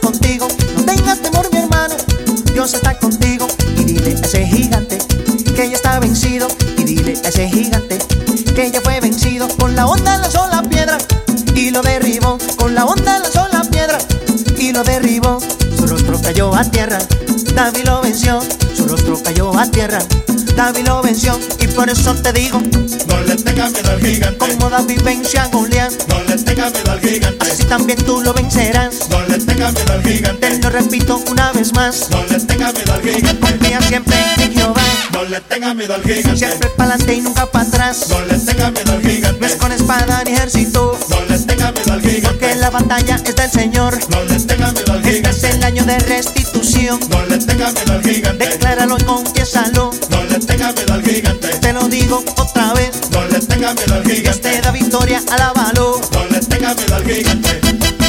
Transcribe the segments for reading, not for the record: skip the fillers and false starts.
contigo. No tengas temor, mi hermano, Dios está contigo. Y dile a ese gigante que ya está vencido. Y dile a ese gigante que ya fue vencido. Con la onda lanzó la piedra y lo derribó. Con la onda lanzó la piedra y lo derribó. Su rostro cayó a tierra, David lo venció. Su rostro cayó a tierra, David lo venció. Y por eso te digo, no le tengas miedo al gigante. como David venció a Goliat, No le tengas miedo al gigante. así también tú lo vencerás. No le tengas miedo al gigante. Te lo repito una vez más, No le tengas miedo al gigante. confía siempre en Jehová. No le tengas miedo al gigante. Siempre pa'lante y nunca para atrás. No le tengas miedo al No gigante. es con espada ni ejército, No le tengas miedo al porque gigante. la batalla es del Señor. No le tengas miedo al Este es gigante. el año de restitución. No le tengas miedo al gigante. Decláralo y confiésalo. No le tengas miedo al gigante. Te lo digo otra vez, No le tengas miedo al Dios te gigante. da victoria, alábalo. No le tengas miedo al gigante.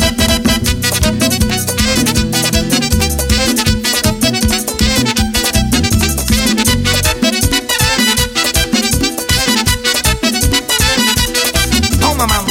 Toma, mamá.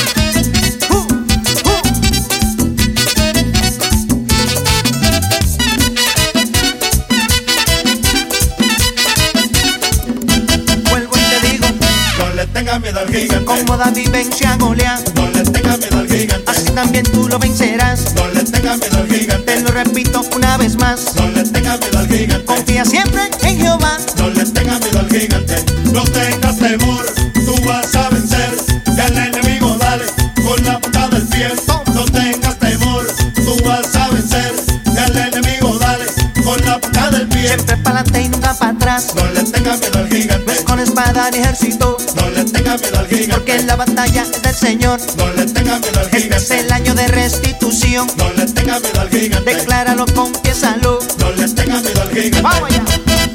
Vuelvo y te digo, No le tengas miedo al gigante. como David venció a Goliat, No le tengas miedo al gigante. así también tú lo vencerás. No le tengas miedo al Te gigante. lo repito una vez más, No le tengas miedo al gigante. confía siempre en Jehová. No le tengas miedo al gigante. No tengas temor, tú vas a vencer. Y al enemigo dale con la punta del pie. No tengas temor, tú vas a vencer. Y al enemigo dale con la punta del pie. Siempre pa'lante y nunca para atrás. No le tengas miedo al No gigante. es con espada ni ejército, No le tengas miedo al porque gigante. la batalla es del Señor. No le tengas miedo al Este es gigante. el año de restitución. No le tengas miedo al gigante. Decláralo, confiésalo. No le tengas miedo al gigante. Vamos allá.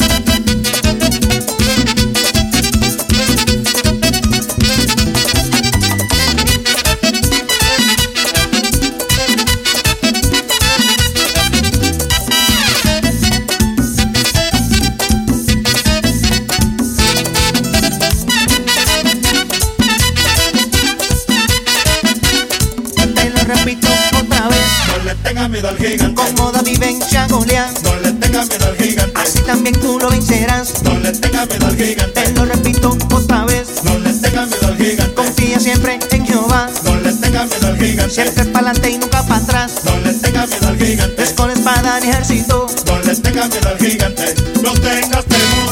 Te lo repito otra vez, No le tengas miedo al gigante. como David venció a Goliat, No le tengas miedo al gigante. así también tú lo vencerás. No le tengas miedo al Te gigante. lo repito otra vez, No le tengas miedo al gigante. confía siempre en Jehová. No le tengas miedo al gigante. Siempre pa'lante y nunca para atrás. No le tengas miedo al No gigante. es con espada ni ejército, No le tengas miedo al gigante. No tengas temor.